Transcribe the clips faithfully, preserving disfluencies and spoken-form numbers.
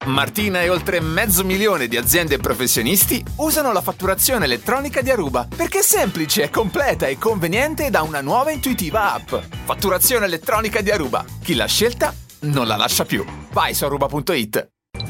Martina e oltre mezzo milione di aziende e professionisti usano la fatturazione elettronica di Aruba perché è semplice, completa e conveniente da una nuova e intuitiva app. Fatturazione elettronica di Aruba. Chi l'ha scelta non la lascia più. Vai su aruba punto it.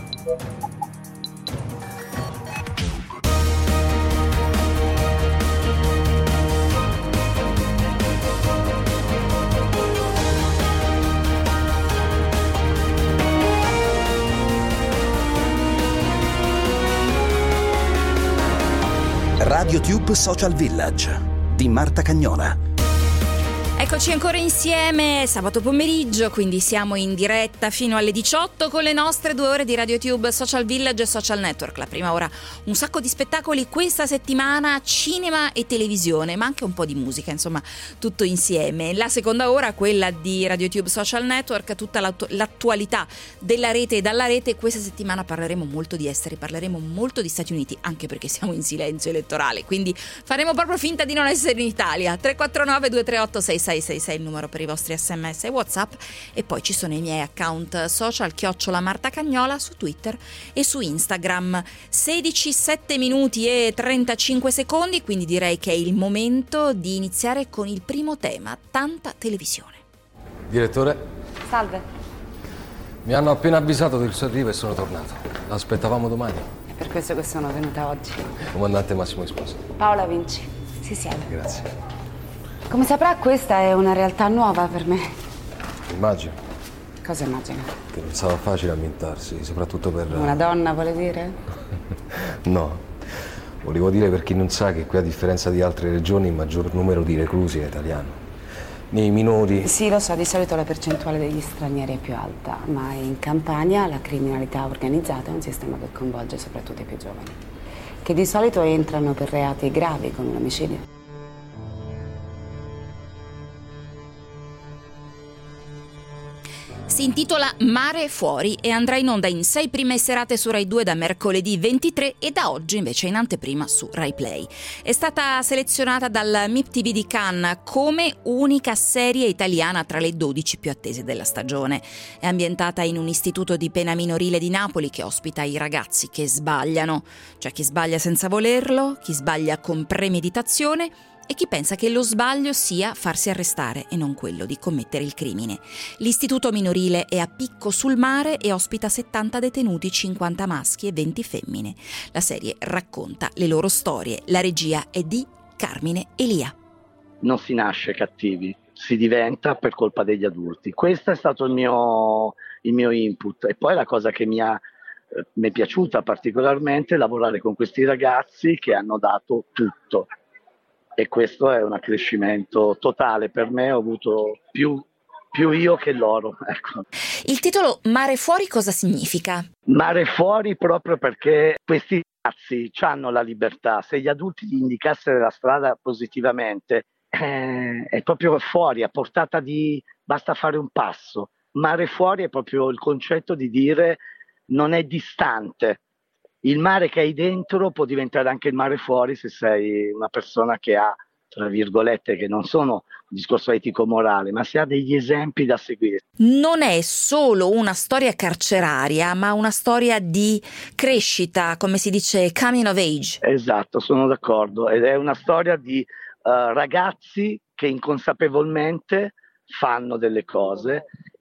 RadioTube Social Village di Marta Cagnola. Eccoci ancora insieme sabato pomeriggio, quindi siamo in diretta fino alle diciotto con le nostre due ore di RadioTube Social Village e Social Network. La prima ora un sacco di spettacoli questa settimana, cinema e televisione, ma anche un po' di musica, insomma tutto insieme. La seconda ora quella di RadioTube Social Network, tutta l'attu- l'attualità della rete e dalla rete. Questa settimana parleremo molto di esteri, parleremo molto di Stati Uniti, anche perché siamo in silenzio elettorale, quindi faremo proprio finta di non essere in Italia. tre quattro nove due tre otto sei sei sei sei il numero per i vostri sms e WhatsApp, e poi ci sono i miei account social chiocciola Marta Cagnola su Twitter e su Instagram. Sedici, sette minuti e trentacinque secondi, quindi direi che è il momento di iniziare con il primo tema, tanta televisione. Direttore? Salve. Mi hanno appena avvisato del suo arrivo e sono tornato. L'aspettavamo domani. È per questo che sono venuta oggi. Comandante Massimo Esposo. Paola Vinci, si siede. Grazie. Come saprà, questa è una realtà nuova per me. Immagino. Cosa immagina? Che non sarà facile ambientarsi, soprattutto per... Una donna, vuole dire? No. Volevo dire, per chi non sa, che qui, a differenza di altre regioni, il maggior numero di reclusi è italiano. Nei minori... Sì, lo so, di solito la percentuale degli stranieri è più alta, ma in Campania la criminalità organizzata è un sistema che coinvolge soprattutto i più giovani, che di solito entrano per reati gravi come l'omicidio. Si intitola Mare Fuori e andrà in onda in sei prime serate su Rai due da mercoledì ventitré e da oggi invece in anteprima su Rai Play. È stata selezionata dal M I P T V di Cannes come unica serie italiana tra le dodici più attese della stagione. È ambientata in un istituto di pena minorile di Napoli che ospita i ragazzi che sbagliano, cioè chi sbaglia senza volerlo, chi sbaglia con premeditazione e chi pensa che lo sbaglio sia farsi arrestare e non quello di commettere il crimine. L'istituto minorile è a picco sul mare e ospita settanta detenuti, cinquanta maschi e venti femmine. La serie racconta le loro storie. La regia è di Carmine Elia. Non si nasce cattivi, si diventa per colpa degli adulti. Questo è stato il mio, il mio input. E poi la cosa che mi, ha, mi è piaciuta particolarmente è lavorare con questi ragazzi che hanno dato tutto. E questo è un accrescimento totale per me, ho avuto più, più io che loro. Ecco. Il titolo Mare Fuori cosa significa? Mare Fuori proprio perché questi ragazzi hanno la libertà, se gli adulti gli indicassero la strada positivamente, eh, è proprio fuori, a portata di basta fare un passo. Mare Fuori è proprio il concetto di dire non è distante. Il mare che hai dentro può diventare anche il mare fuori se sei una persona che ha, tra virgolette, che non sono un discorso etico-morale, ma se ha degli esempi da seguire. Non è solo una storia carceraria, ma una storia di crescita, come si dice, coming of age. Esatto, sono d'accordo. Ed è una storia di uh, ragazzi che inconsapevolmente fanno delle cose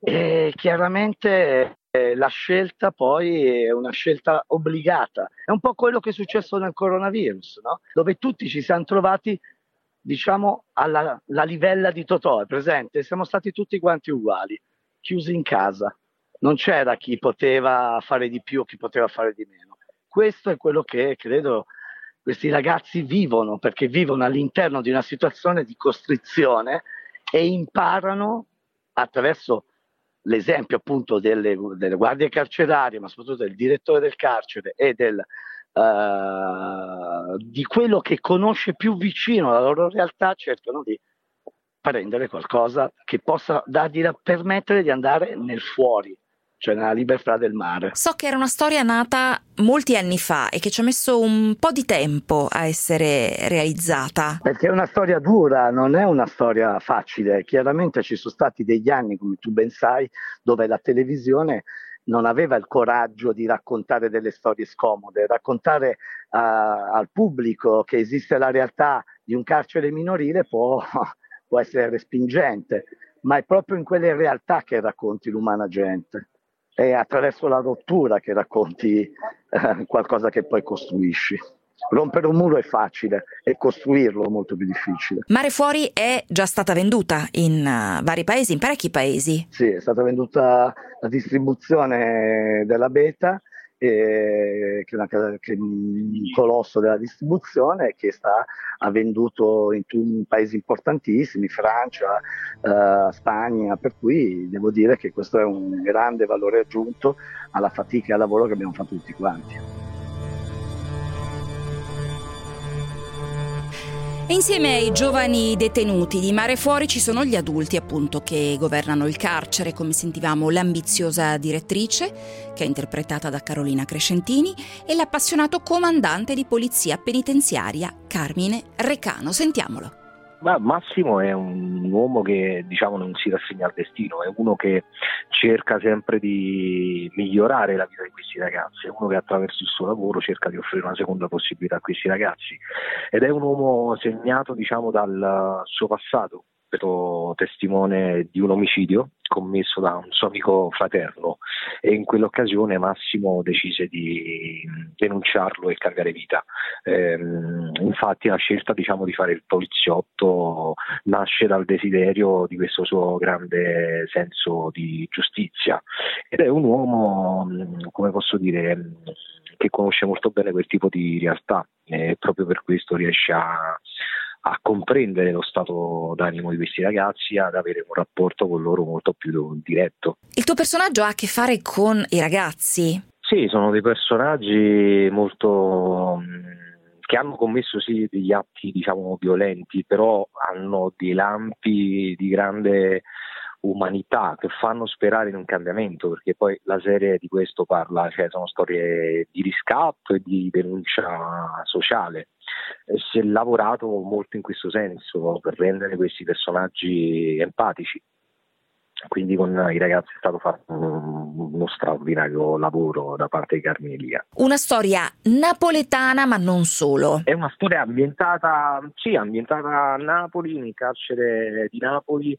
e chiaramente... La scelta poi è una scelta obbligata, è un po' quello che è successo nel coronavirus, no? Dove tutti ci siamo trovati, diciamo, alla, alla livella di Totò, è presente? Siamo stati tutti quanti uguali, chiusi in casa, non c'era chi poteva fare di più o chi poteva fare di meno. Questo è quello che credo questi ragazzi vivono, perché vivono all'interno di una situazione di costrizione e imparano attraverso l'esempio appunto delle, delle guardie carcerarie, ma soprattutto del direttore del carcere e del, uh, di quello che conosce più vicino alla loro realtà, cercano di prendere qualcosa che possa dargli da permettere di andare nel fuori, cioè nella libertà del mare. So che era una storia nata molti anni fa e che ci ha messo un po' di tempo a essere realizzata. Perché è una storia dura, non è una storia facile. Chiaramente ci sono stati degli anni, come tu ben sai, dove la televisione non aveva il coraggio di raccontare delle storie scomode, raccontare uh, al pubblico che esiste la realtà di un carcere minorile può, può essere respingente, ma è proprio in quelle realtà che racconti l'umana gente, è attraverso la rottura che racconti uh, qualcosa che poi costruisci. Rompere un muro è facile, e costruirlo è molto più difficile. Mare Fuori è già stata venduta in uh, vari paesi, in parecchi paesi. Sì, è stata venduta la distribuzione della Beta, eh, che, è una, che è un colosso della distribuzione, che sta, ha venduto in, in paesi importantissimi, Francia, eh, Spagna, per cui devo dire che questo è un grande valore aggiunto alla fatica e al lavoro che abbiamo fatto tutti quanti. E insieme ai giovani detenuti di Mare Fuori ci sono gli adulti, appunto, che governano il carcere, come sentivamo l'ambiziosa direttrice, che è interpretata da Carolina Crescentini, e l'appassionato comandante di polizia penitenziaria Carmine Recano. Sentiamolo. Ma Massimo è un uomo che, diciamo, non si rassegna al destino, è uno che cerca sempre di migliorare la vita di questi ragazzi, è uno che attraverso il suo lavoro cerca di offrire una seconda possibilità a questi ragazzi, ed è un uomo segnato, diciamo, dal suo passato, testimone di un omicidio commesso da un suo amico fraterno, e in quell'occasione Massimo decise di denunciarlo e cambiare vita. Ehm, infatti la scelta, diciamo, di fare il poliziotto nasce dal desiderio di questo suo grande senso di giustizia, ed è un uomo, come posso dire, che conosce molto bene quel tipo di realtà, e proprio per questo riesce a a comprendere lo stato d'animo di questi ragazzi, ad avere un rapporto con loro molto più diretto. Il tuo personaggio ha a che fare con i ragazzi? Sì, sono dei personaggi molto che hanno commesso sì degli atti, diciamo, violenti, però hanno dei lampi di grande umanità che fanno sperare in un cambiamento, perché poi la serie di questo parla, cioè sono storie di riscatto e di denuncia sociale. Si è lavorato molto in questo senso per rendere questi personaggi empatici, quindi con i ragazzi è stato fatto uno straordinario lavoro da parte di Carmine Lia. Una storia napoletana, ma non solo. È una storia ambientata, sì, ambientata a Napoli, nel carcere di Napoli,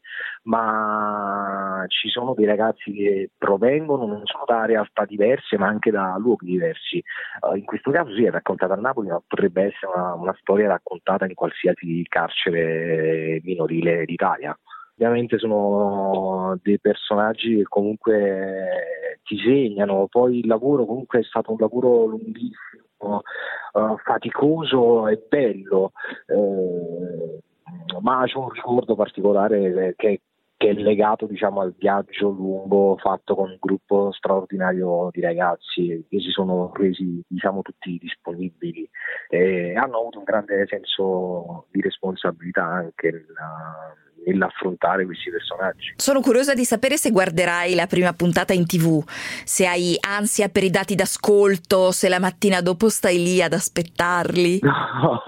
ma ci sono dei ragazzi che provengono non solo da realtà diverse, ma anche da luoghi diversi. Uh, in questo caso sì, è raccontata a Napoli, ma potrebbe essere una, una storia raccontata in qualsiasi carcere minorile d'Italia. Ovviamente sono dei personaggi che comunque ti segnano, poi il lavoro comunque è stato un lavoro lunghissimo, uh, faticoso e bello, eh, ma c'è un ricordo particolare che, che è legato, diciamo, al viaggio lungo fatto con un gruppo straordinario di ragazzi che si sono resi, diciamo, tutti disponibili e hanno avuto un grande senso di responsabilità anche nella, nell'affrontare questi personaggi. Sono curiosa di sapere se guarderai la prima puntata in tivù, se hai ansia per i dati d'ascolto, se la mattina dopo stai lì ad aspettarli. No.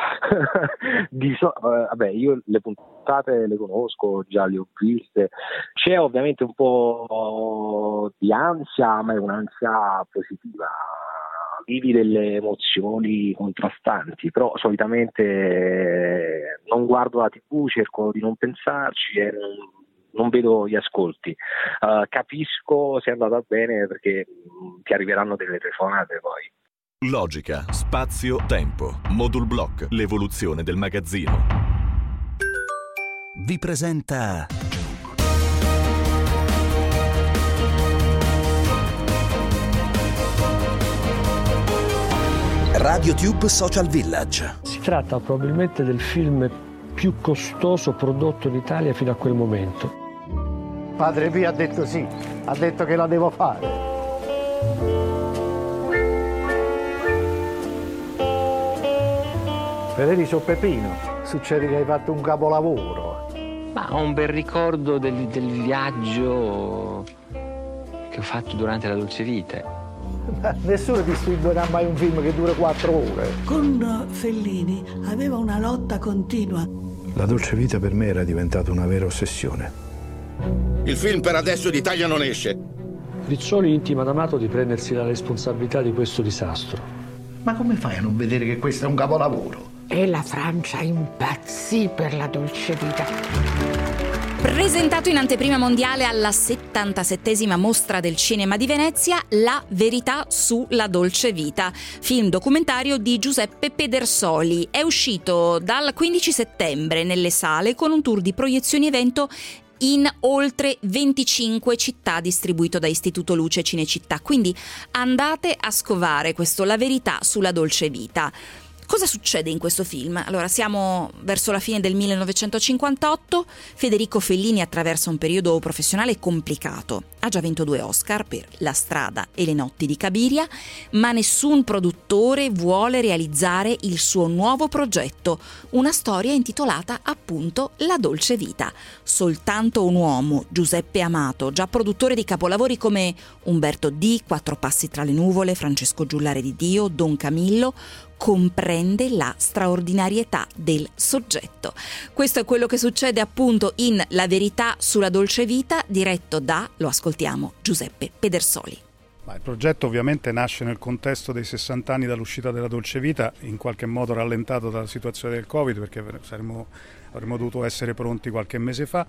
Di so- eh, vabbè, io le puntate le conosco, già le ho viste, c'è ovviamente un po' di ansia, ma è un'ansia positiva, vivi delle emozioni contrastanti, però solitamente non guardo la tivù, cerco di non pensarci e non, non vedo gli ascolti. Uh, capisco se è andata bene perché mh, ti arriveranno delle telefonate poi. Logica, spazio, tempo. Modul Block, l'evoluzione del magazzino. Vi presenta RadioTube Social Village. Si tratta probabilmente del film più costoso prodotto in Italia fino a quel momento. Padre Pio ha detto sì, ha detto che la devo fare. Federico Peppino, succede che hai fatto un capolavoro. Ma ho un bel ricordo del, del viaggio che ho fatto durante la dolce vita. Ma nessuno distribuirà mai un film che dura quattro ore. Con Fellini aveva una lotta continua. La dolce vita per me era diventata una vera ossessione. Il film per adesso d'Italia non esce. Rizzoli intima ad Amato di prendersi la responsabilità di questo disastro. Ma come fai a non vedere che questo è un capolavoro? E la Francia impazzì per la dolce vita. Presentato in anteprima mondiale alla settantasettesima Mostra del Cinema di Venezia, La verità sulla dolce vita, film documentario di Giuseppe Pedersoli. È uscito dal quindici settembre nelle sale con un tour di proiezioni evento in oltre venticinque città, distribuito da Istituto Luce Cinecittà. Quindi andate a scovare questo La verità sulla dolce vita. Cosa succede in questo film? Allora, siamo verso la fine del millenovecentocinquantotto, Federico Fellini attraversa un periodo professionale complicato. Ha già vinto due Oscar per La strada e le notti di Cabiria, ma nessun produttore vuole realizzare il suo nuovo progetto, una storia intitolata appunto La dolce vita. Soltanto un uomo, Giuseppe Amato, già produttore di capolavori come Umberto D, Quattro passi tra le nuvole, Francesco Giullare di Dio, Don Camillo, comprende la straordinarietà del soggetto. Questo è quello che succede appunto in La verità sulla dolce vita, diretto da, lo ascoltiamo, Giuseppe Pedersoli. Ma il progetto ovviamente nasce nel contesto dei sessanta anni dall'uscita della dolce vita, in qualche modo rallentato dalla situazione del Covid, perché saremmo, avremmo dovuto essere pronti qualche mese fa,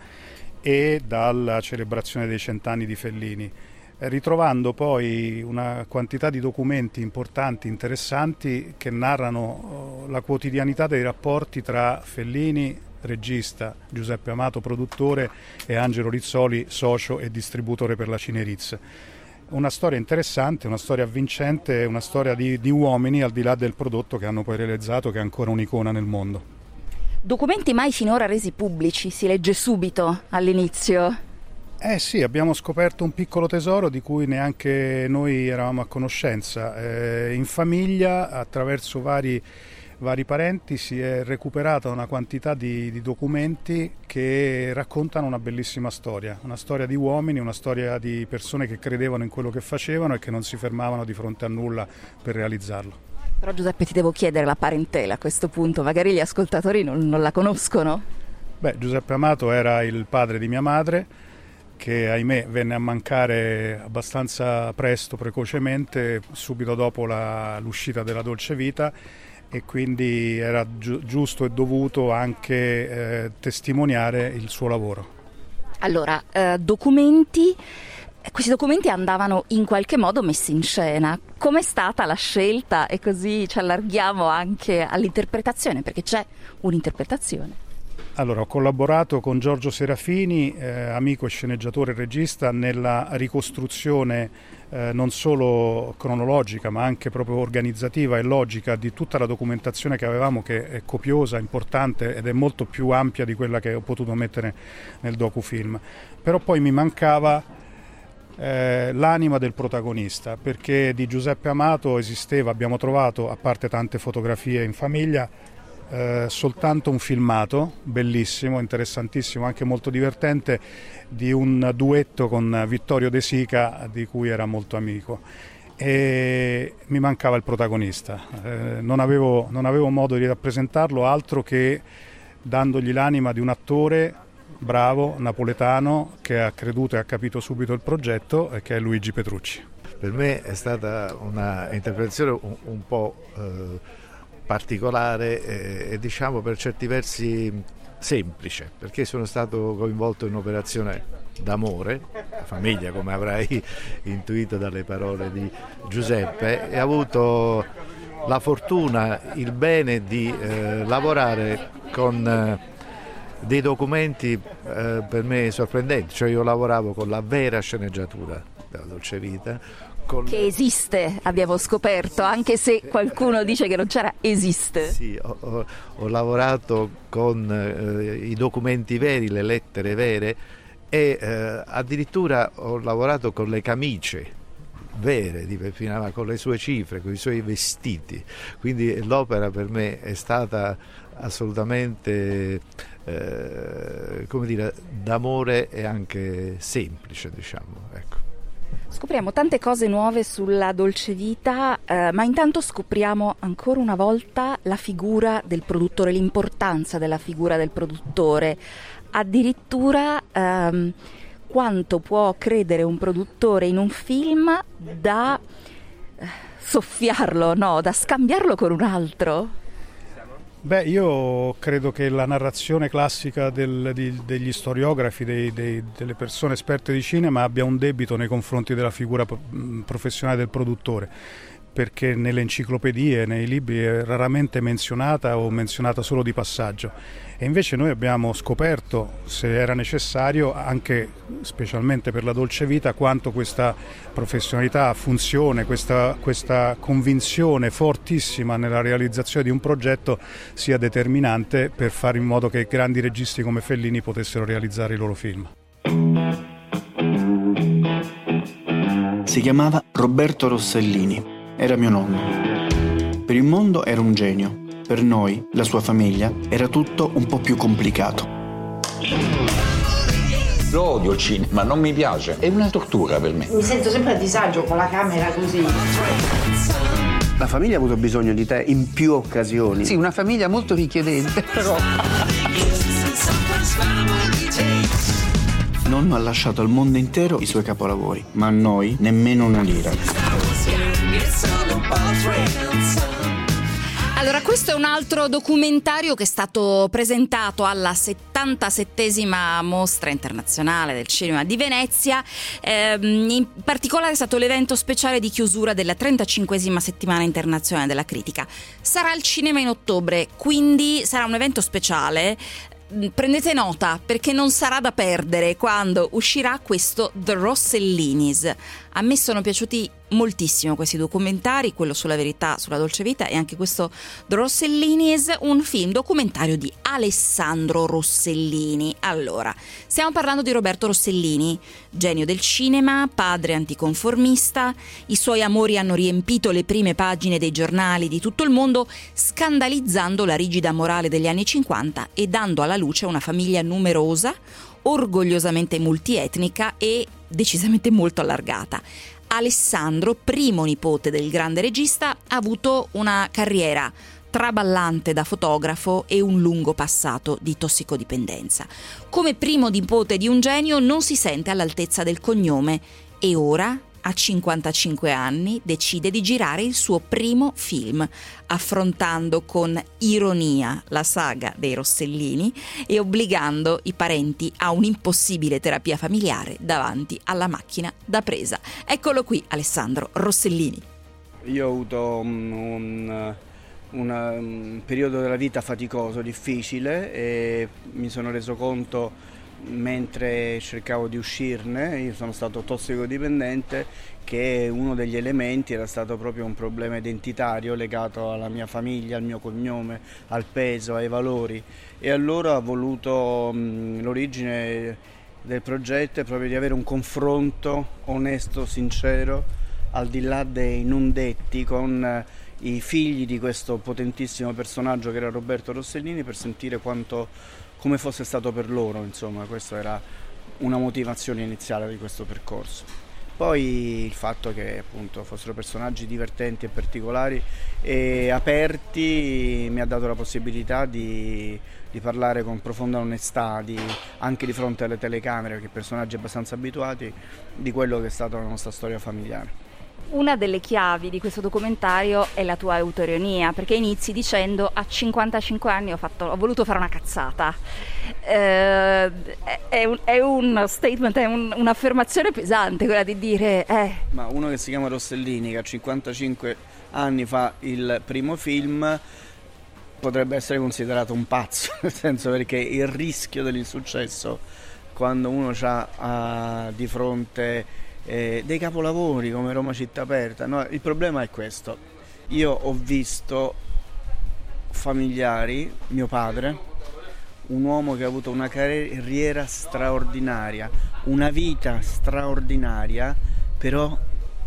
e dalla celebrazione dei cent'anni di Fellini, ritrovando poi una quantità di documenti importanti, interessanti, che narrano la quotidianità dei rapporti tra Fellini, regista, Giuseppe Amato, produttore, e Angelo Rizzoli, socio e distributore per la Cineriz. Una storia interessante, una storia avvincente, una storia di, di uomini al di là del prodotto che hanno poi realizzato, che è ancora un'icona nel mondo. Documenti mai finora resi pubblici, si legge subito all'inizio. Eh sì, abbiamo scoperto un piccolo tesoro di cui neanche noi eravamo a conoscenza. Eh, in famiglia, attraverso vari, vari parenti, si è recuperata una quantità di, di documenti che raccontano una bellissima storia, una storia di uomini, una storia di persone che credevano in quello che facevano e che non si fermavano di fronte a nulla per realizzarlo. Però Giuseppe, ti devo chiedere la parentela a questo punto, magari gli ascoltatori non, non la conoscono. Beh, Giuseppe Amato era il padre di mia madre, che ahimè venne a mancare abbastanza presto, precocemente, subito dopo la, l'uscita della dolce vita, e quindi era gi- giusto e dovuto anche eh, testimoniare il suo lavoro. Allora, eh, documenti, questi documenti andavano in qualche modo messi in scena. Com'è stata la scelta? E così ci allarghiamo anche all'interpretazione, perché c'è un'interpretazione. Allora, ho collaborato con Giorgio Serafini, eh, amico e sceneggiatore e regista, nella ricostruzione eh, non solo cronologica ma anche proprio organizzativa e logica di tutta la documentazione che avevamo, che è copiosa, importante ed è molto più ampia di quella che ho potuto mettere nel docufilm. Però poi mi mancava eh, l'anima del protagonista, perché di Giuseppe Amato esisteva, abbiamo trovato, a parte tante fotografie in famiglia, Eh, soltanto un filmato bellissimo, interessantissimo, anche molto divertente, di un duetto con Vittorio De Sica, di cui era molto amico, e mi mancava il protagonista. Eh, non avevo, non avevo modo di rappresentarlo altro che dandogli l'anima di un attore bravo, napoletano, che ha creduto e ha capito subito il progetto, e che è Luigi Petrucci. Per me è stata una interpretazione un, un po' eh, particolare e, e diciamo per certi versi semplice, perché sono stato coinvolto in un'operazione d'amore, famiglia, come avrai intuito dalle parole di Giuseppe, e ho avuto la fortuna, il bene di eh, lavorare con eh, dei documenti eh, per me sorprendenti. Cioè, io lavoravo con la vera sceneggiatura della dolce vita, con... che esiste, abbiamo scoperto, anche se qualcuno dice che non c'era, esiste. Sì, ho, ho, ho lavorato con eh, i documenti veri, le lettere vere, e eh, addirittura ho lavorato con le camicie vere di Peppino Amato, con le sue cifre, con i suoi vestiti. Quindi l'opera per me è stata assolutamente eh, come dire, d'amore e anche semplice, diciamo, ecco. Scopriamo tante cose nuove sulla dolce vita, eh, ma intanto scopriamo ancora una volta la figura del produttore, l'importanza della figura del produttore. Addirittura ehm, quanto può credere un produttore in un film da soffiarlo, no, da scambiarlo con un altro? Beh, io credo che la narrazione classica del, di, degli storiografi, dei, dei, delle persone esperte di cinema abbia un debito nei confronti della figura professionale del produttore, perché nelle enciclopedie, nei libri è raramente menzionata o menzionata solo di passaggio. E invece noi abbiamo scoperto, se era necessario, anche specialmente per la dolce vita, quanto questa professionalità, funzione, questa, questa convinzione fortissima nella realizzazione di un progetto sia determinante per fare in modo che grandi registi come Fellini potessero realizzare i loro film. Si chiamava Roberto Rossellini. Era mio nonno. Per il mondo era un genio. Per noi, la sua famiglia, era tutto un po' più complicato. Lo odio il cinema, non mi piace. È una tortura per me. Mi sento sempre a disagio con la camera così. La famiglia ha avuto bisogno di te in più occasioni. Sì, una famiglia molto richiedente, però. Nonno ha lasciato al mondo intero i suoi capolavori, ma a noi nemmeno una lira. Allora, questo è un altro documentario che è stato presentato alla settantasettesima Mostra Internazionale del Cinema di Venezia. Eh, in particolare è stato l'evento speciale di chiusura della trentacinquesima Settimana Internazionale della Critica. Sarà al cinema in ottobre, quindi sarà un evento speciale. Prendete nota, perché non sarà da perdere quando uscirà questo The Rossellinis. A me sono piaciuti moltissimo questi documentari, quello sulla verità, sulla dolce vita, e anche questo The Rossellinis, un film documentario di Alessandro Rossellini. Allora, stiamo parlando di Roberto Rossellini, genio del cinema, padre anticonformista. I suoi amori hanno riempito le prime pagine dei giornali di tutto il mondo, scandalizzando la rigida morale degli anni cinquanta e dando alla luce una famiglia numerosa, orgogliosamente multietnica e decisamente molto allargata. Alessandro, primo nipote del grande regista, ha avuto una carriera traballante da fotografo e un lungo passato di tossicodipendenza. Come primo nipote di un genio non si sente all'altezza del cognome e ora, a cinquantacinque anni, decide di girare il suo primo film, affrontando con ironia la saga dei Rossellini e obbligando i parenti a un'impossibile terapia familiare davanti alla macchina da presa. Eccolo qui, Alessandro Rossellini. Io ho avuto un, un, una, un periodo della vita faticoso, difficile, e mi sono reso conto mentre cercavo di uscirne, io sono stato tossicodipendente, che uno degli elementi era stato proprio un problema identitario legato alla mia famiglia, al mio cognome, al peso, ai valori, e allora ho voluto mh, l'origine del progetto è proprio di avere un confronto onesto, sincero, al di là dei non detti, con eh, i figli di questo potentissimo personaggio che era Roberto Rossellini, per sentire quanto come fosse stato per loro, insomma. Questa era una motivazione iniziale di questo percorso. Poi il fatto che appunto fossero personaggi divertenti e particolari e aperti mi ha dato la possibilità di, di parlare con profonda onestà, di, anche di fronte alle telecamere, perché personaggi abbastanza abituati, di quello che è stata la nostra storia familiare. Una delle chiavi di questo documentario è la tua autoironia, perché inizi dicendo: a cinquantacinque anni ho, fatto, ho voluto fare una cazzata. Eh, è, un, è un statement, è un, un'affermazione pesante quella di dire eh. Ma uno che si chiama Rossellini, che a cinquantacinque anni fa il primo film, potrebbe essere considerato un pazzo, nel senso, perché il rischio dell'insuccesso, quando uno ha di fronte Eh, dei capolavori come Roma città aperta, no, il problema è questo: io ho visto familiari, mio padre, un uomo che ha avuto una carriera straordinaria, una vita straordinaria, però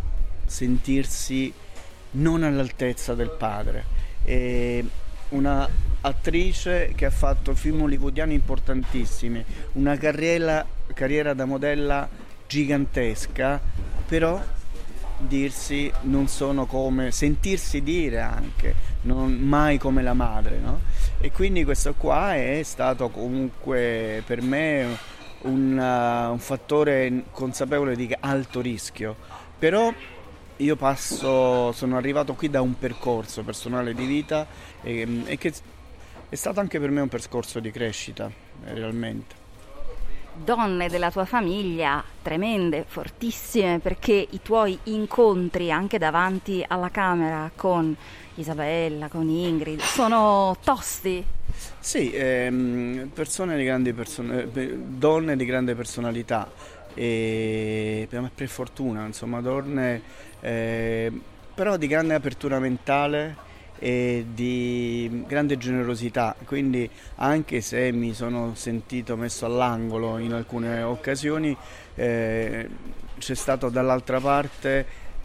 sentirsi non all'altezza del padre. E una attrice che ha fatto film hollywoodiani importantissimi, una carriera, carriera da modella gigantesca, però dirsi non sono come, sentirsi dire anche non mai come la madre, no? E quindi questo qua è stato comunque per me un, uh, un fattore consapevole di alto rischio, però io passo, sono arrivato qui da un percorso personale di vita e, e che è stato anche per me un percorso di crescita, realmente. Donne della tua famiglia tremende, fortissime, perché i tuoi incontri anche davanti alla camera con Isabella, con Ingrid, sono tosti. Sì, ehm, persone di grandi person- donne di grande personalità e per fortuna, insomma, donne eh, però di grande apertura mentale e di grande generosità, quindi anche se mi sono sentito messo all'angolo in alcune occasioni, eh, c'è stato dall'altra parte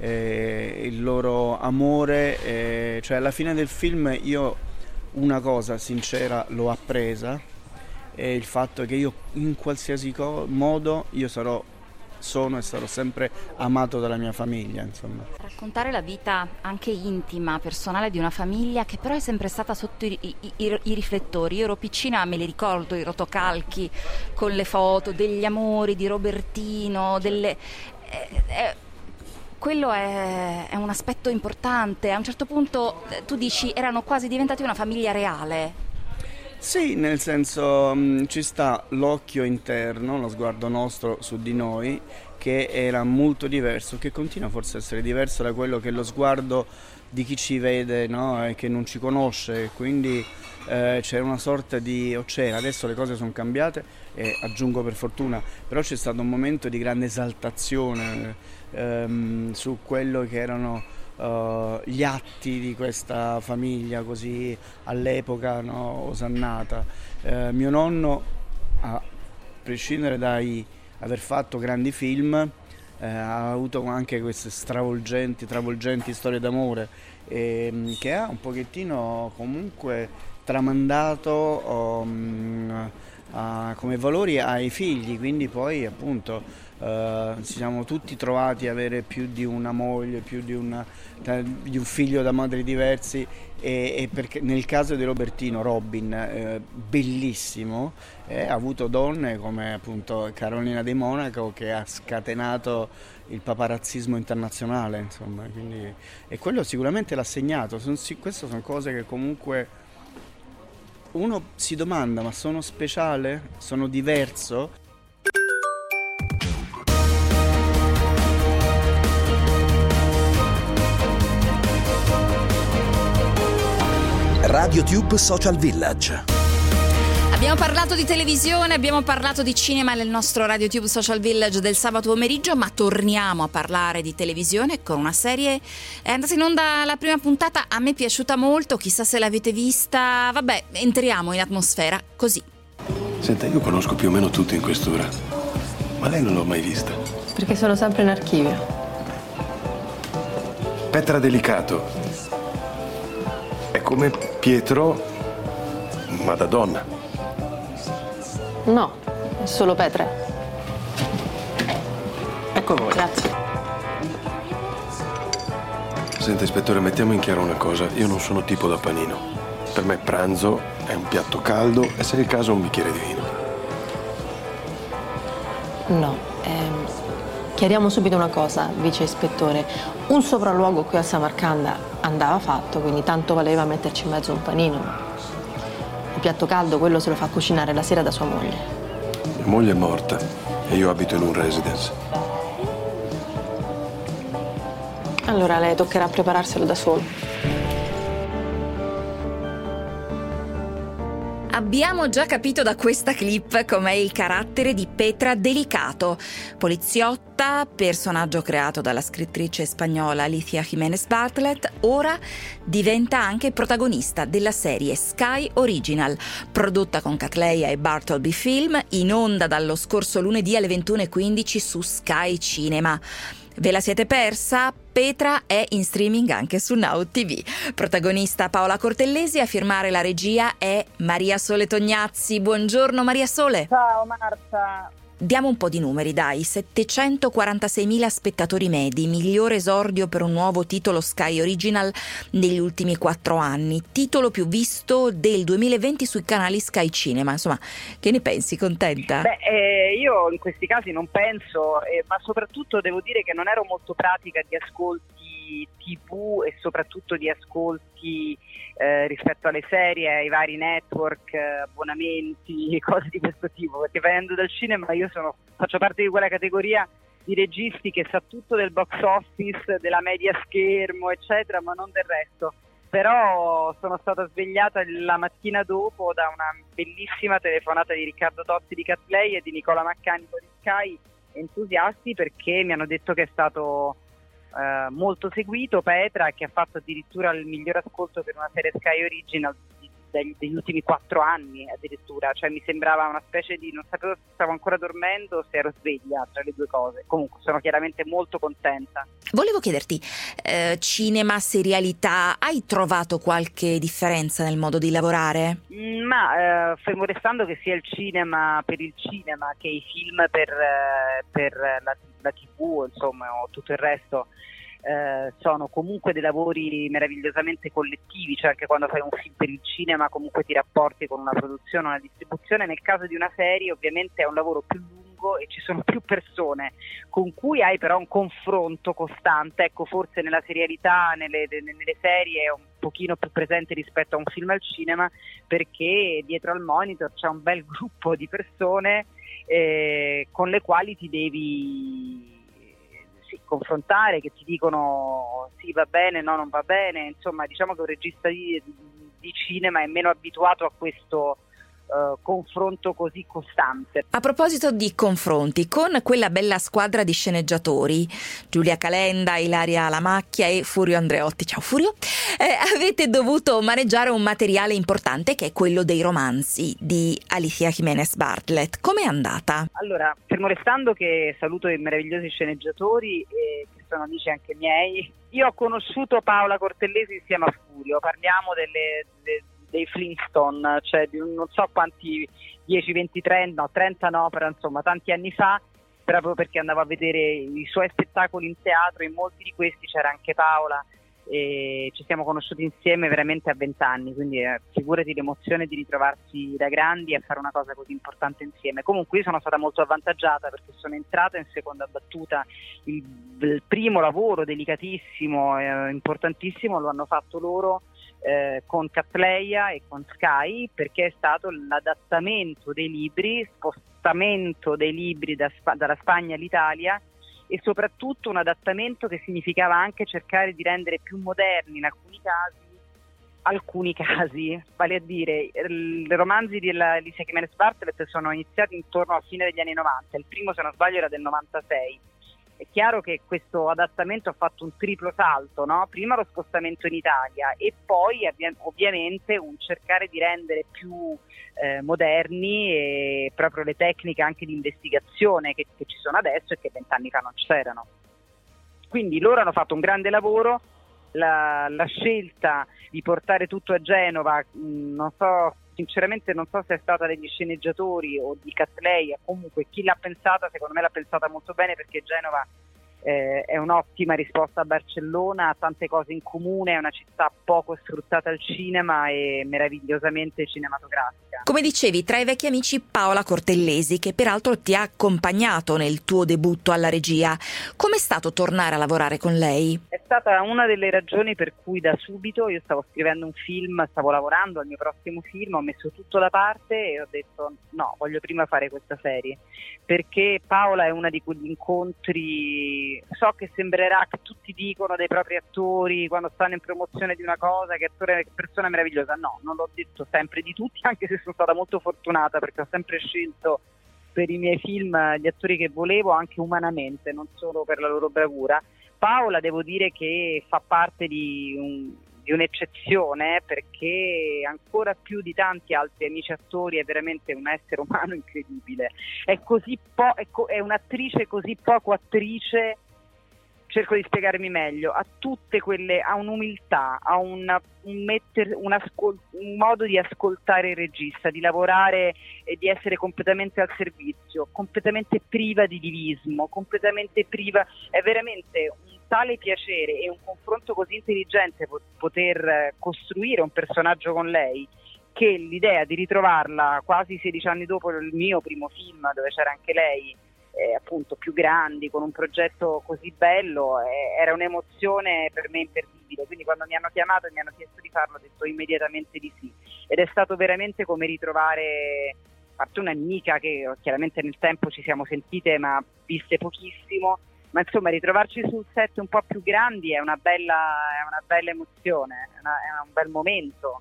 eh, il loro amore, eh, cioè alla fine del film io una cosa sincera l'ho appresa, è il fatto che io in qualsiasi co- modo io sarò sono e sarò sempre amato dalla mia famiglia, insomma. Raccontare la vita anche intima, personale di una famiglia che però è sempre stata sotto i, i, i, i riflettori. Io ero piccina, me li ricordo, i rotocalchi con le foto degli amori di Robertino, delle... Eh, eh, quello è, è un aspetto importante. A un certo punto eh, tu dici erano quasi diventati una famiglia reale. Sì, nel senso mh, ci sta l'occhio interno, lo sguardo nostro su di noi, che era molto diverso, che continua forse a essere diverso da quello che è lo sguardo di chi ci vede, no? E che non ci conosce, quindi eh, c'è una sorta di, o c'era, adesso le cose sono cambiate e aggiungo per fortuna, però c'è stato un momento di grande esaltazione ehm, su quello che erano Uh, gli atti di questa famiglia così all'epoca, no, osannata. Uh, mio nonno, a prescindere dai aver fatto grandi film, uh, ha avuto anche queste stravolgenti, travolgenti storie d'amore e, che ha un pochettino comunque tramandato um, uh, come valori ai figli, quindi poi appunto Uh, ci siamo tutti trovati a avere più di una moglie, più di, una, di un figlio da madri diversi e, e perché nel caso di Robertino, Robin, eh, bellissimo, eh, ha avuto donne come appunto Carolina di Monaco che ha scatenato il paparazzismo internazionale, insomma, quindi, e quello sicuramente l'ha segnato. Son, queste sono cose che comunque uno si domanda, ma sono speciale? Sono diverso? RadioTube Social Village. Abbiamo parlato di televisione, abbiamo parlato di cinema nel nostro RadioTube Social Village del sabato pomeriggio, ma torniamo a parlare di televisione con una serie. È andata in onda la prima puntata, a me è piaciuta molto, chissà se l'avete vista. Vabbè, entriamo in atmosfera così. Senta, io conosco più o meno tutto in quest'ora, ma lei non l'ho mai vista. Perché sono sempre in archivio. Petra Delicato. È come Pietro, ma da donna. No, è solo Petra. Ecco voi. Grazie. Senta, ispettore, mettiamo in chiaro una cosa. Io non sono tipo da panino. Per me pranzo è un piatto caldo e se è il caso un bicchiere di vino. No, ehm, chiariamo subito una cosa, vice ispettore. Un sopralluogo qui a Samarcanda andava fatto, quindi tanto valeva metterci in mezzo un panino. Il piatto caldo, quello se lo fa cucinare la sera da sua moglie. Mia moglie è morta e io abito in un residence. Allora lei toccherà prepararselo da solo. Abbiamo già capito da questa clip com'è il carattere di Petra Delicato, poliziotta, personaggio creato dalla scrittrice spagnola Alicia Jiménez Bartlett, ora diventa anche protagonista della serie Sky Original, prodotta con Catleya e Bartleby Film, in onda dallo scorso lunedì alle ventuno e quindici su Sky Cinema. Ve la siete persa? Petra è in streaming anche su Now T V. Protagonista Paola Cortellesi, a firmare la regia è Maria Sole Tognazzi. Buongiorno Maria Sole. Ciao Marta. Diamo un po' di numeri, dai. settecentoquarantaseimila spettatori medi, migliore esordio per un nuovo titolo Sky Original negli ultimi quattro anni, titolo più visto del duemilaventi sui canali Sky Cinema. Insomma, che ne pensi? Contenta? Beh, eh, io in questi casi non penso, eh, ma soprattutto devo dire che non ero molto pratica di ascolti tivù e soprattutto di ascolti eh, rispetto alle serie, ai vari network, eh, abbonamenti, cose di questo tipo, perché venendo dal cinema io sono, faccio parte di quella categoria di registi che sa tutto del box office, della media schermo, eccetera, ma non del resto. Però sono stata svegliata la mattina dopo da una bellissima telefonata di Riccardo Tozzi di Catplay e di Nicola Maccanico di Sky, entusiasti perché mi hanno detto che è stato eh, molto seguito Petra, che ha fatto addirittura il miglior ascolto per una serie Sky Original degli, degli ultimi quattro anni addirittura, cioè mi sembrava una specie di, non sapevo se stavo ancora dormendo o se ero sveglia tra le due cose. Comunque sono chiaramente molto contenta. Volevo chiederti, eh, cinema, serialità, hai trovato qualche differenza nel modo di lavorare? Ma eh, fermo restando che sia il cinema per il cinema che i film per, eh, per la, la tivù, insomma, o tutto il resto, Eh, sono comunque dei lavori meravigliosamente collettivi, cioè anche quando fai un film per il cinema comunque ti rapporti con una produzione, una distribuzione. Nel caso di una serie ovviamente è un lavoro più lungo e ci sono più persone con cui hai però un confronto costante. Ecco, forse nella serialità, nelle, nelle serie è un pochino più presente rispetto a un film al cinema, perché dietro al monitor c'è un bel gruppo di persone eh, con le quali ti devi confrontare, che ti dicono sì va bene, no non va bene. Insomma, diciamo che un regista di, di cinema è meno abituato a questo uh, confronto così costante. A proposito di confronti, con quella bella squadra di sceneggiatori, Giulia Calenda, Ilaria Lamacchia e Furio Andreotti, ciao Furio, eh, avete dovuto maneggiare un materiale importante che è quello dei romanzi di Alicia Jiménez Bartlett. Com'è andata? Allora, fermo restando che saluto i meravigliosi sceneggiatori e che sono amici anche miei, io ho conosciuto Paola Cortellesi insieme a Furio, parliamo delle, de, dei Flintstone, cioè di un, non so quanti, dieci, venti, trenta, no, trenta no, però insomma tanti anni fa, proprio perché andavo a vedere i suoi spettacoli in teatro, in molti di questi c'era anche Paola, e ci siamo conosciuti insieme veramente a vent'anni, quindi eh, figurati l'emozione di ritrovarsi da grandi e fare una cosa così importante insieme. Comunque io sono stata molto avvantaggiata perché sono entrata in seconda battuta, il, il primo lavoro delicatissimo, eh, importantissimo lo hanno fatto loro eh, con Catpleia e con Sky, perché è stato l'adattamento dei libri, spostamento dei libri da, dalla Spagna all'Italia, e soprattutto un adattamento che significava anche cercare di rendere più moderni in alcuni casi, alcuni casi, vale a dire i romanzi di Alicia Jiménez Bartlett sono iniziati intorno alla fine degli anni novanta, il primo se non sbaglio era del novantasei. È chiaro che questo adattamento ha fatto un triplo salto, no? Prima lo spostamento in Italia e poi ovviamente un cercare di rendere più eh, moderni e proprio le tecniche anche di investigazione che, che ci sono adesso e che vent'anni fa non c'erano. Quindi loro hanno fatto un grande lavoro, la, la scelta di portare tutto a Genova, mh, non so, sinceramente non so se è stata degli sceneggiatori o di Catleia, comunque chi l'ha pensata secondo me l'ha pensata molto bene, perché Genova eh, è un'ottima risposta a Barcellona, ha tante cose in comune, è una città poco sfruttata al cinema e meravigliosamente cinematografica. Come dicevi, tra i vecchi amici Paola Cortellesi, che peraltro ti ha accompagnato nel tuo debutto alla regia. Com'è stato tornare a lavorare con lei? È stata una delle ragioni per cui da subito io stavo scrivendo un film, stavo lavorando al mio prossimo film, ho messo tutto da parte e ho detto no, voglio prima fare questa serie, perché Paola è una di quegli incontri, so che sembrerà che tutti dicono dei propri attori quando stanno in promozione di una cosa che attore, che persona meravigliosa, no, non l'ho detto sempre di tutti, anche se sono stata molto fortunata perché ho sempre scelto per i miei film gli attori che volevo anche umanamente, non solo per la loro bravura. Paola devo dire che fa parte di, un, di un'eccezione, perché ancora più di tanti altri amici attori è veramente un essere umano incredibile, è, così po- è, co- è un'attrice così poco attrice cerco di spiegarmi meglio, a tutte quelle, a un'umiltà, a una, un, metter, un, ascol, un modo di ascoltare il regista, di lavorare e di essere completamente al servizio, completamente priva di divismo, completamente priva, è veramente un tale piacere e un confronto così intelligente poter costruire un personaggio con lei, che l'idea di ritrovarla quasi sedici anni dopo il mio primo film, dove c'era anche lei, Eh, appunto più grandi, con un progetto così bello, eh, era un'emozione per me imperdibile, quindi quando mi hanno chiamato e mi hanno chiesto di farlo ho detto immediatamente di sì, ed è stato veramente come ritrovare, a parte un'amica che chiaramente nel tempo ci siamo sentite ma viste pochissimo, ma insomma ritrovarci sul set un po' più grandi è una bella, è una bella emozione, è, una, è un bel momento.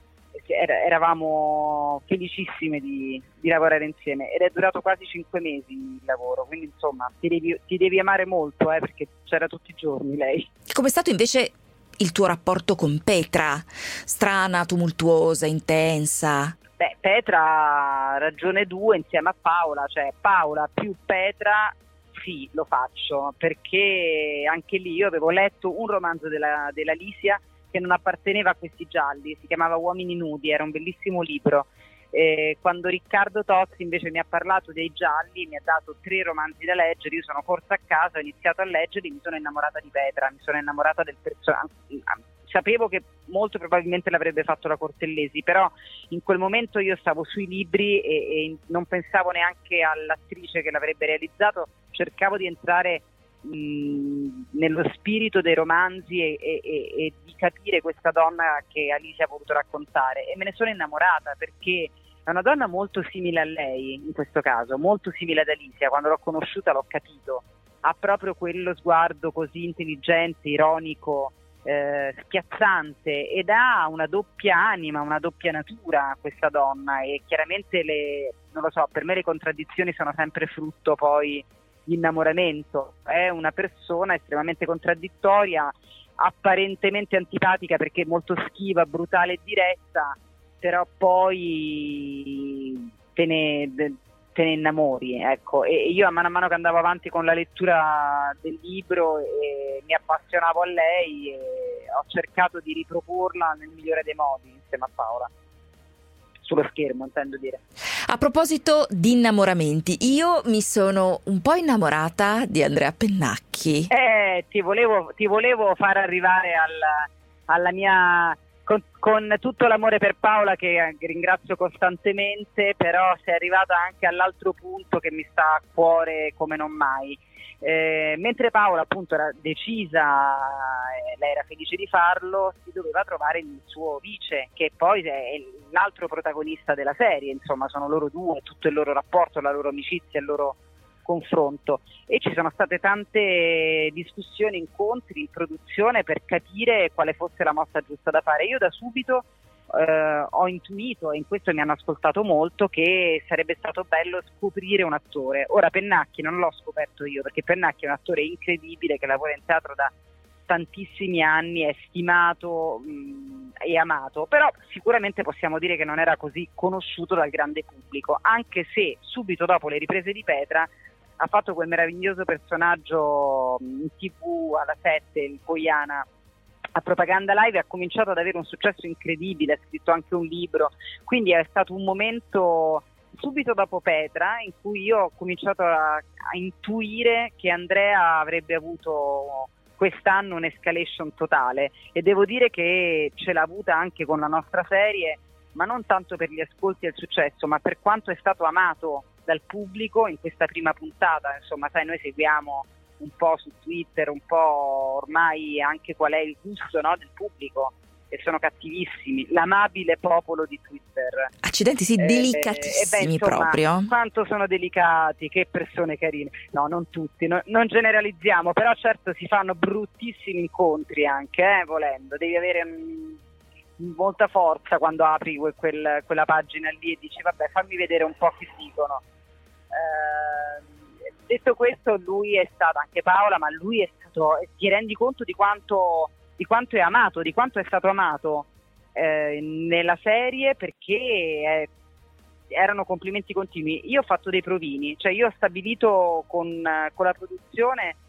Eravamo felicissime di, di lavorare insieme ed è durato quasi cinque mesi il lavoro, quindi insomma ti devi, ti devi amare molto, eh, perché c'era tutti i giorni lei. Com'è stato invece il tuo rapporto con Petra? Strana, tumultuosa, intensa? Beh, Petra ragione due insieme a Paola, cioè Paola più Petra, sì, lo faccio, perché anche lì io avevo letto un romanzo della, della Lisia che non apparteneva a questi gialli, si chiamava Uomini nudi, era un bellissimo libro. Eh, quando Riccardo Tozzi invece mi ha parlato dei gialli, mi ha dato tre romanzi da leggere, io sono corsa a casa, ho iniziato a leggerli, mi sono innamorata di Petra, mi sono innamorata del personaggio. Sapevo che molto probabilmente l'avrebbe fatto la Cortellesi, però in quel momento io stavo sui libri e, e non pensavo neanche all'attrice che l'avrebbe realizzato, cercavo di entrare nello spirito dei romanzi e, e, e di capire questa donna che Alicia ha voluto raccontare, e me ne sono innamorata perché è una donna molto simile a lei, in questo caso molto simile ad Alicia. Quando l'ho conosciuta l'ho capito, ha proprio quello sguardo così intelligente, ironico, eh, spiazzante, ed ha una doppia anima, una doppia natura questa donna, e chiaramente le, non lo so, per me le contraddizioni sono sempre frutto poi l'innamoramento. È una persona estremamente contraddittoria, apparentemente antipatica perché molto schiva, brutale e diretta, però poi te ne, te ne innamori, ecco. E io a mano a mano che andavo avanti con la lettura del libro e mi appassionavo a lei, e ho cercato di riproporla nel migliore dei modi insieme a Paola, sullo schermo intendo dire. A proposito di innamoramenti, io mi sono un po' innamorata di Andrea Pennacchi. Eh, ti volevo, ti volevo far arrivare al, alla mia, con, con tutto l'amore per Paola che ringrazio costantemente, però sei arrivata anche all'altro punto che mi sta a cuore come non mai. Eh, mentre Paola appunto era decisa, eh, lei era felice di farlo, si doveva trovare il suo vice, che poi è l'altro protagonista della serie, insomma sono loro due, tutto il loro rapporto, la loro amicizia, il loro confronto, e ci sono state tante discussioni, incontri in produzione per capire quale fosse la mossa giusta da fare. Io da subito Uh, ho intuito, e in questo mi hanno ascoltato molto, che sarebbe stato bello scoprire un attore. Ora Pennacchi non l'ho scoperto io, perché Pennacchi è un attore incredibile che lavora in teatro da tantissimi anni, è stimato mh, e amato, però sicuramente possiamo dire che non era così conosciuto dal grande pubblico, anche se subito dopo le riprese di Petra ha fatto quel meraviglioso personaggio in tivù alla sette, il Poiana, a Propaganda Live, ha cominciato ad avere un successo incredibile, ha scritto anche un libro, quindi è stato un momento subito dopo Petra in cui io ho cominciato a, a intuire che Andrea avrebbe avuto quest'anno un'escalation totale, e devo dire che ce l'ha avuta anche con la nostra serie, ma non tanto per gli ascolti e il successo, ma per quanto è stato amato dal pubblico in questa prima puntata. Insomma, sai, noi seguiamo un po' su Twitter, un po' ormai anche qual è il gusto, no, del pubblico, e sono cattivissimi, l'amabile popolo di Twitter. Accidenti, sì, delicatissimi eh, eh beh, insomma, proprio. Quanto sono delicati, che persone carine. No, non tutti, no, non generalizziamo, però certo si fanno bruttissimi incontri anche, eh, volendo. Devi avere mh, molta forza quando apri quel, quel, quella pagina lì e dici vabbè, fammi vedere un po' che dicono. Eh, Detto questo, lui è stato, anche Paola, ma lui è stato, ti rendi conto di quanto, di quanto è amato, di quanto è stato amato eh, nella serie, perché eh, erano complimenti continui. Io ho fatto dei provini, cioè io ho stabilito con, con la produzione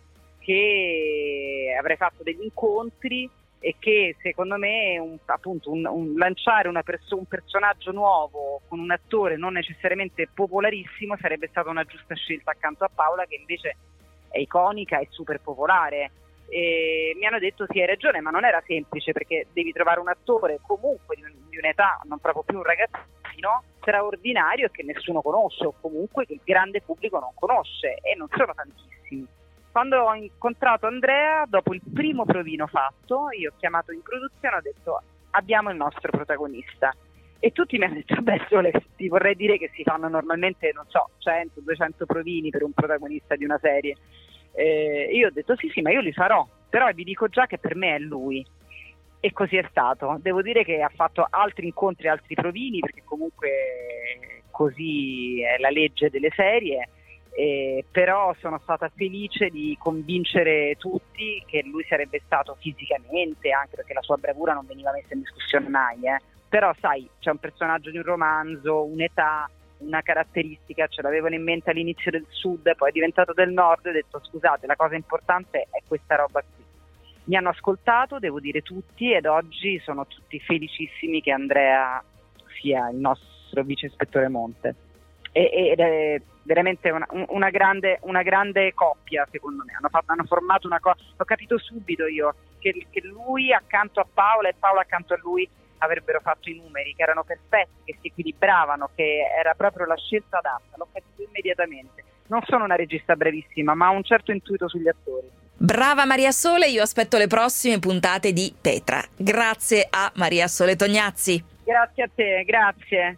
che avrei fatto degli incontri e che secondo me un, appunto un, un, lanciare una perso- un personaggio nuovo con un attore non necessariamente popolarissimo sarebbe stata una giusta scelta accanto a Paola, che invece è iconica e super popolare. E mi hanno detto sì, hai ragione, ma non era semplice, perché devi trovare un attore comunque di, un, di un'età, non proprio più un ragazzino, straordinario e che nessuno conosce, o comunque che il grande pubblico non conosce, e non sono tantissimi. Quando ho incontrato Andrea, dopo il primo provino fatto, io ho chiamato in produzione e ho detto abbiamo il nostro protagonista, e tutti mi hanno detto beh Sole, ti vorrei dire che si fanno normalmente, non so, cento duecento provini per un protagonista di una serie. Eh, io ho detto sì sì, ma io li farò, però vi dico già che per me è lui, e così è stato. Devo dire che ha fatto altri incontri, altri provini, perché comunque così è la legge delle serie. Eh, però sono stata felice di convincere tutti che lui sarebbe stato fisicamente, anche perché la sua bravura non veniva messa in discussione mai, eh. Però sai, c'è un personaggio di un romanzo, un'età, una caratteristica, ce l'avevano in mente all'inizio del sud, poi è diventato del nord, e ho detto scusate, la cosa importante è questa roba qui. Mi hanno ascoltato, devo dire tutti, ed oggi sono tutti felicissimi che Andrea sia il nostro vice ispettore Monte. Ed è veramente una, una, grande, una grande coppia, secondo me. Hanno, fatto, hanno formato una cosa. Ho capito subito io che, che lui accanto a Paola e Paola accanto a lui avrebbero fatto i numeri, che erano perfetti, che si equilibravano, che era proprio la scelta adatta. L'ho capito immediatamente. Non sono una regista bravissima, ma ho un certo intuito sugli attori. Brava Maria Sole, io aspetto le prossime puntate di Petra. Grazie a Maria Sole Tognazzi. Grazie a te, grazie.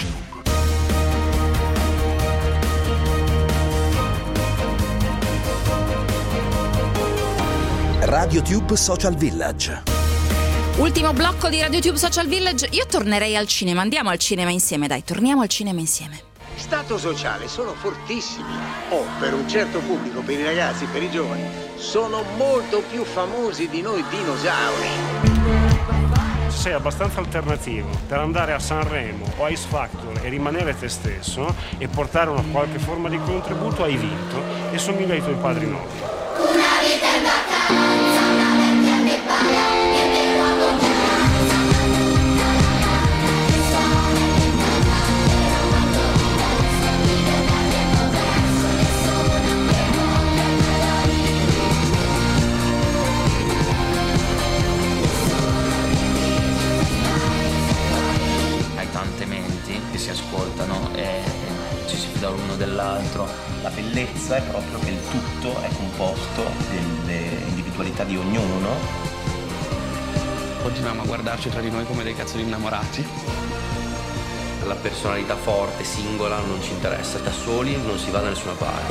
RadioTube Social Village. Ultimo blocco di RadioTube Social Village. Io tornerei al cinema. Andiamo al cinema insieme, dai, torniamo al cinema insieme. Stato sociale, sono fortissimi. Oh, per un certo pubblico, per i ragazzi, per i giovani, sono molto più famosi di noi dinosauri. Sei abbastanza alternativo per andare a Sanremo o a X Factor e rimanere te stesso e portare una qualche forma di contributo, hai vinto e somiglia ai tuoi padri nobili. Una vita in vacanza, una vecchia mi paga, io mi trovo hai tante menti che si ascoltano e ci si fida l'uno dell'altro. La bellezza è proprio che il tutto è composto delle individualità di ognuno. Continuiamo a guardarci tra di noi come dei cazzo di innamorati. La personalità forte, singola, non ci interessa. Da soli non si va da nessuna parte.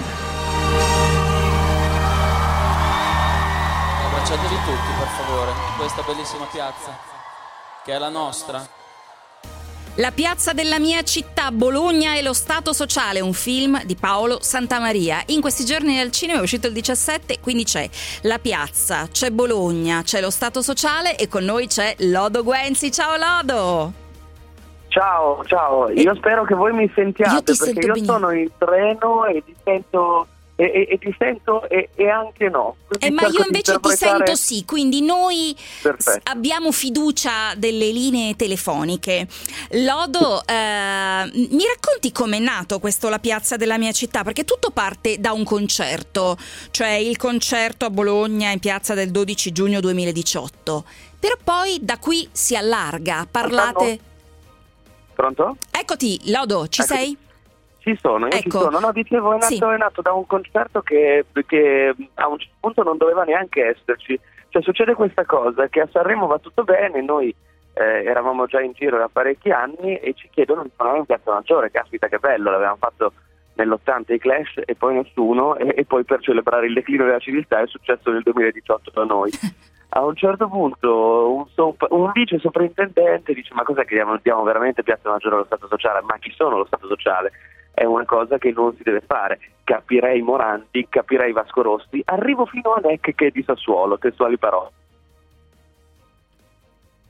Abbracciatevi tutti, per favore, in questa bellissima piazza, che è la nostra. La piazza della mia città, Bologna e lo Stato sociale, un film di Paolo Santamaria. In questi giorni al cinema è uscito il diciassette, quindi c'è la piazza, c'è Bologna, c'è lo Stato sociale e con noi c'è Lodo Guenzi. Ciao Lodo! Ciao, ciao, io e... spero che voi mi sentiate, io perché io benissimo. Sono in treno e ti sento... E, e, e ti sento e, e anche no. Eh, ma io invece ti sento sì, quindi noi s- abbiamo fiducia delle linee telefoniche. Lodo, eh, mi racconti com'è nato questo La piazza della mia città? Perché tutto parte da un concerto, cioè il concerto a Bologna in piazza del dodici giugno duemiladiciotto, però poi da qui si allarga, parlate... Pronto? Eccoti, Lodo, ci Eccoti. sei? Ci sono, io ecco. ci sono. No, dicevo, è nato, sì. è nato da un concerto che, che a un certo punto non doveva neanche esserci. Cioè succede questa cosa, che a Sanremo va tutto bene, noi eh, eravamo già in giro da parecchi anni e ci chiedono di suonare in Piazza Maggiore. Caspita che bello, l'avevamo fatto nell'ottanta i Clash e poi nessuno, e, e poi per celebrare il declino della civiltà è successo nel duemiladiciotto da noi. A un certo punto un, sop- un vice sovrintendente dice: ma cos'è che diamo, diamo veramente Piazza Maggiore allo Stato sociale? Ma chi sono lo Stato sociale? È una cosa che non si deve fare. Capirei Morandi, capirei Vasco Rossi, arrivo fino a Neck che è di Sassuolo, testuali parole.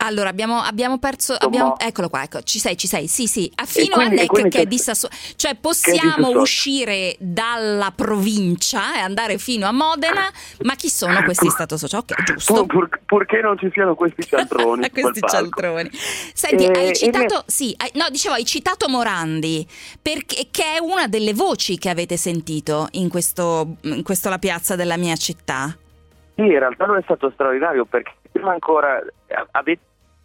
Allora abbiamo, abbiamo perso, abbiamo, eccolo qua, ecco, ci sei, ci sei, sì sì, a fino quindi, a Neck che, che è di Sassuolo, cioè possiamo Sassuolo. uscire dalla provincia e andare fino a Modena, ma chi sono questi Stato Sociale? Ok, giusto. Pur, pur, purché non ci siano questi cialtroni. Questi cialtroni. Senti, E- hai citato, e- sì, hai- no, dicevo, hai citato Morandi, perché, che è una delle voci che avete sentito in questo, in questo La piazza della mia città. Sì, in realtà non è stato straordinario perché prima ancora eh, avete,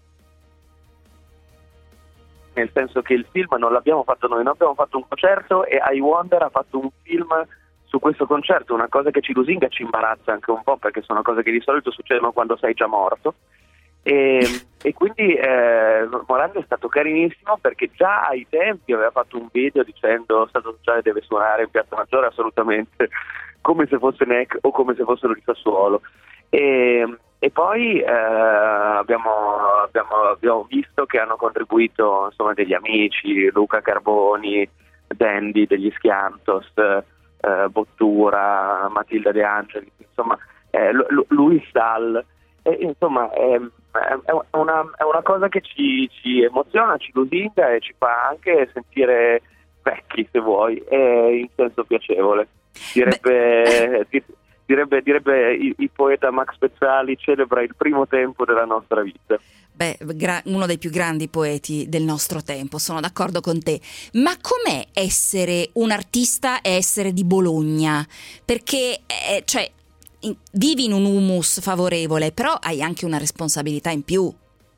nel senso che il film non l'abbiamo fatto noi, noi abbiamo fatto un concerto e I Wonder ha fatto un film su questo concerto, una cosa che ci lusinga e ci imbarazza anche un po' perché sono cose che di solito succedono quando sei già morto. E, e quindi eh, Morandi è stato carinissimo perché già ai tempi aveva fatto un video dicendo Stato Sociale deve suonare in Piazza Maggiore assolutamente, come se fosse Neck o come se fossero di Sassuolo. E, e poi eh, abbiamo, abbiamo, abbiamo visto che hanno contribuito insomma degli amici, Luca Carboni, Dandy degli Schiantos, eh, Bottura, Matilda De Angelis, insomma eh, Lu- Luis Sal. E, insomma è, è, una, è una cosa che ci, ci emoziona, ci lusinga e ci fa anche sentire vecchi, se vuoi, è in senso piacevole. Direbbe, di, direbbe, direbbe il, il poeta Max Pezzali, celebra il primo tempo della nostra vita. Beh, gra- uno dei più grandi poeti del nostro tempo, sono d'accordo con te. Ma com'è essere un artista e essere di Bologna? Perché, eh, cioè, in- vivi in un humus favorevole, però hai anche una responsabilità in più.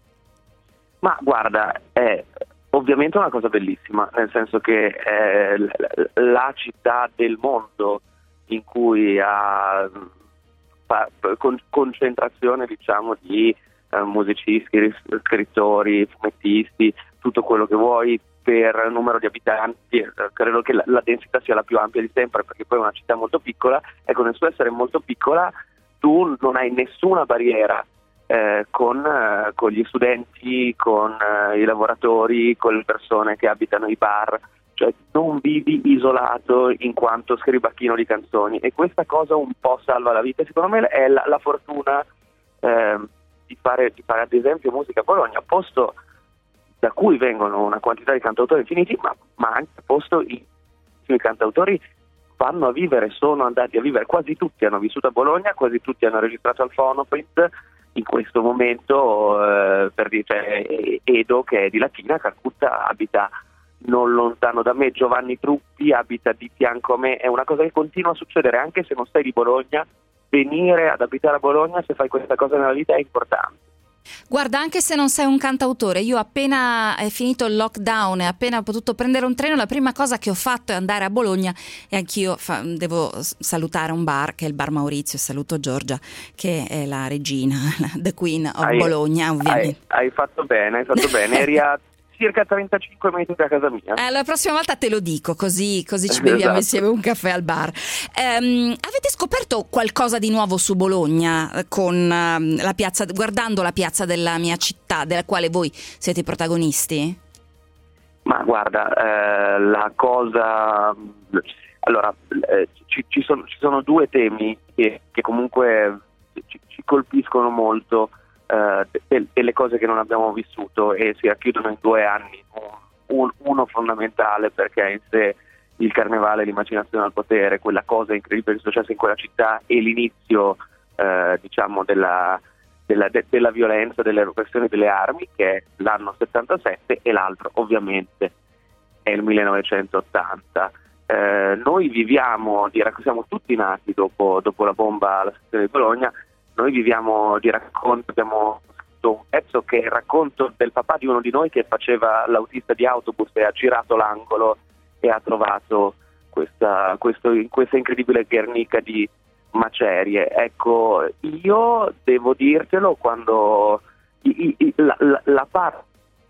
Ma guarda, è ovviamente una cosa bellissima, nel senso che è l- la città del mondo in cui ha fa- con- concentrazione, diciamo, di eh, musicisti, ris- scrittori, fumettisti, tutto quello che vuoi per numero di abitanti. Eh, credo che la, la densità sia la più ampia di sempre perché poi è una città molto piccola e con il suo essere molto piccola tu non hai nessuna barriera Eh, con, eh, con gli studenti, con eh, i lavoratori, con le persone che abitano i bar, cioè non vivi isolato in quanto scribacchino di canzoni e questa cosa un po' salva la vita. Secondo me è la, la fortuna eh, di, fare, di fare ad esempio musica a Bologna, posto da cui vengono una quantità di cantautori infiniti, ma, ma anche posto i, i cantautori vanno a vivere, sono andati a vivere, quasi tutti hanno vissuto a Bologna, quasi tutti hanno registrato al Phonoprint. In questo momento eh, per dire, cioè, Edo, che è di Latina, Calcutta, abita non lontano da me, Giovanni Truppi abita di fianco a me, è una cosa che continua a succedere anche se non sei di Bologna. Venire ad abitare a Bologna, se fai questa cosa nella vita, è importante. Guarda, anche se non sei un cantautore, io appena è finito il lockdown e appena potuto prendere un treno, la prima cosa che ho fatto è andare a Bologna e anch'io fa, devo salutare un bar che è il Bar Maurizio, saluto Giorgia che è la regina, the queen of hai, Bologna ovviamente. Hai, hai fatto bene, hai fatto bene, eri a circa trentacinque metri da casa mia. Eh, la prossima volta te lo dico, così, così ci beviamo Esatto. insieme un caffè al bar. Ehm, avete scoperto qualcosa di nuovo su Bologna con ehm, la piazza, guardando la piazza della mia città, della quale voi siete i protagonisti? Ma guarda, eh, la cosa... Allora, eh, ci, ci, sono, ci sono due temi che, che comunque ci, ci colpiscono molto, eh, de, delle cose che non abbiamo vissuto e si racchiudono in due anni. Un, uno fondamentale perché è in sé il carnevale, l'immaginazione al potere, quella cosa incredibile che è successa in quella città e l'inizio eh, diciamo della, della, de, della violenza, delle repressioni delle armi, che è l'anno settantasette, e l'altro ovviamente è il millenovecentottanta. Eh, noi viviamo, di, siamo tutti nati dopo, dopo la bomba alla stazione di Bologna, noi viviamo di racconto, abbiamo scritto un pezzo che è il racconto del papà di uno di noi che faceva l'autista di autobus e ha girato l'angolo e ha trovato questa, questo, questa incredibile Guernica di macerie. Ecco, io devo dirtelo, quando i, i, la, la, la parte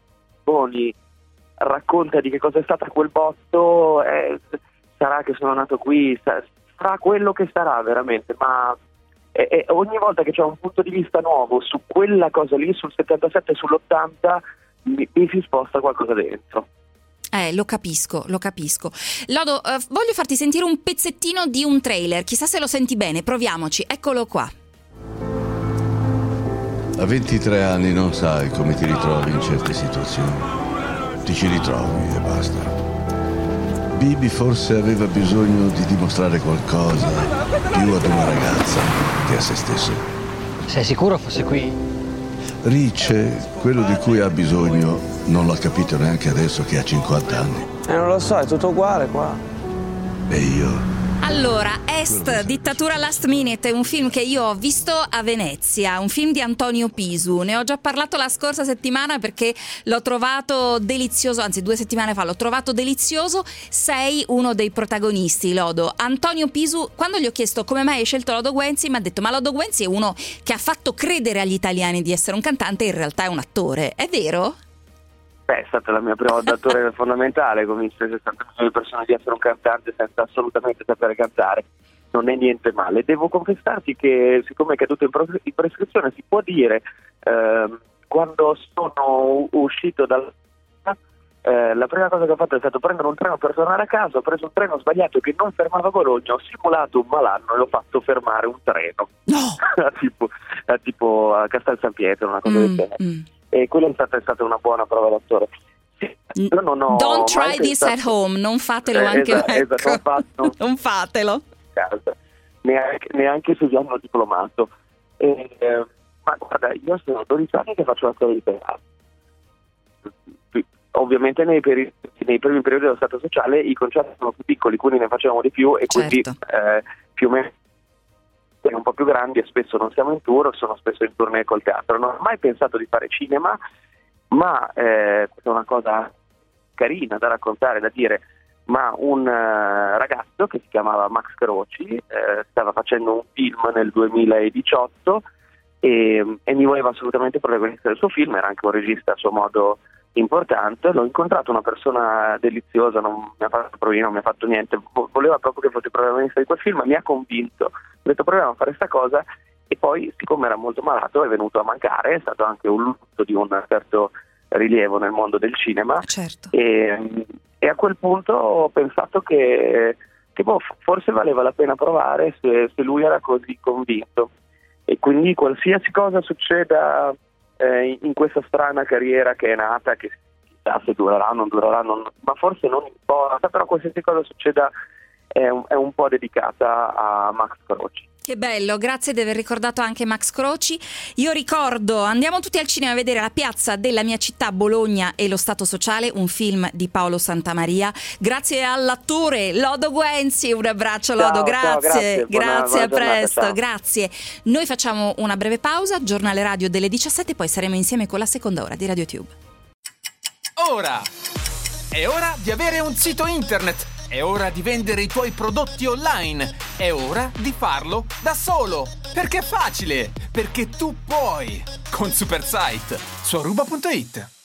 Boni racconta di che cosa è stata quel botto, eh, sarà che sono nato qui, sarà quello che sarà veramente, ma e, e ogni volta che c'è un punto di vista nuovo su quella cosa lì, sul settantasette e sull'ottanta, mi, mi si sposta qualcosa dentro. Eh, lo capisco, lo capisco. Lodo, eh, voglio farti sentire un pezzettino di un trailer, chissà se lo senti bene, proviamoci, eccolo qua. A ventitré anni non sai come ti ritrovi in certe situazioni. Ti ci ritrovi e basta. Bibi forse aveva bisogno di dimostrare qualcosa più ad una ragazza che a se stesso. Sei sicuro fosse qui? Ricce, quello di cui ha bisogno, non l'ha capito neanche adesso che ha cinquanta anni. Eh, non lo so, è tutto uguale qua. E io? Allora, Est, Dittatura Last Minute, è un film che io ho visto a Venezia, un film di Antonio Pisu. Ne ho già parlato la scorsa settimana perché l'ho trovato delizioso, anzi due settimane fa l'ho trovato delizioso. Sei uno dei protagonisti, Lodo. Antonio Pisu, quando gli ho chiesto come mai hai scelto Lodo Guenzi, mi ha detto ma Lodo Guenzi è uno che ha fatto credere agli italiani di essere un cantante e in realtà è un attore. È vero? Beh, è stata la mia prima datore fondamentale, convince sessanta milioni di persone di essere un cantante senza assolutamente sapere cantare. Non è niente male. Devo confessarti che, siccome è caduto in, pres- in prescrizione, si può dire, eh, quando sono uscito dal... Eh, la prima cosa che ho fatto è stato prendere un treno per tornare a casa. Ho preso un treno sbagliato che non fermava a Bologna, ho simulato un malanno e l'ho fatto fermare un treno. No! a, tipo, a tipo a Castel San Pietro, una cosa mm, del genere. Mm. E quella è stata, è stata una buona prova d'attore. Sì, io non ho Don't try this pensato... at home, non fatelo eh, anche esatto, ecco. esatto, non, fatto... non fatelo. Neanche, neanche se hanno diplomato. E, eh, ma guarda, io sono dodici anni che faccio la storia di teatro. Ovviamente nei, peri- nei primi periodi dello Stato sociale i concerti sono più piccoli, quindi ne facevamo di più e quindi certo. eh, più o meno un po' più grandi e spesso non siamo in tour, sono spesso in tournée col teatro. Non ho mai pensato di fare cinema, ma eh, questa è una cosa carina da raccontare, da dire, ma un uh, ragazzo che si chiamava Max Croci eh, stava facendo un film nel duemiladiciotto e, e mi voleva assolutamente protagonista del suo film, era anche un regista a suo modo importante. L'ho incontrato, una persona deliziosa, non mi ha fatto provino, non mi ha fatto niente, voleva proprio che fosse protagonista di quel film, mi ha convinto, ho detto proviamo a fare questa cosa e poi siccome era molto malato è venuto a mancare, è stato anche un lutto di un certo rilievo nel mondo del cinema. Certo. e, e a quel punto ho pensato che, che boh, forse valeva la pena provare se, se lui era così convinto, e quindi qualsiasi cosa succeda Eh, in questa strana carriera che è nata, che chissà se durerà o non durerà, non, ma forse non importa, però qualsiasi cosa succeda è un, è un po' dedicata a Max Croci. Che bello, grazie di aver ricordato anche Max Croci. Io ricordo, andiamo tutti al cinema a vedere La piazza della mia città, Bologna e lo Stato sociale, un film di Paolo Santamaria. Grazie all'attore Lodo Guenzi, un abbraccio Lodo, ciao, grazie, ciao, grazie, grazie, buona, a presto, giornata, grazie. Noi facciamo una breve pausa, giornale radio delle diciassette, poi saremo insieme con la seconda ora di RadioTube. Ora, è ora di avere un sito internet. È ora di vendere i tuoi prodotti online. È ora di farlo da solo. Perché è facile. Perché tu puoi. Con Supersite. Su aruba punto it.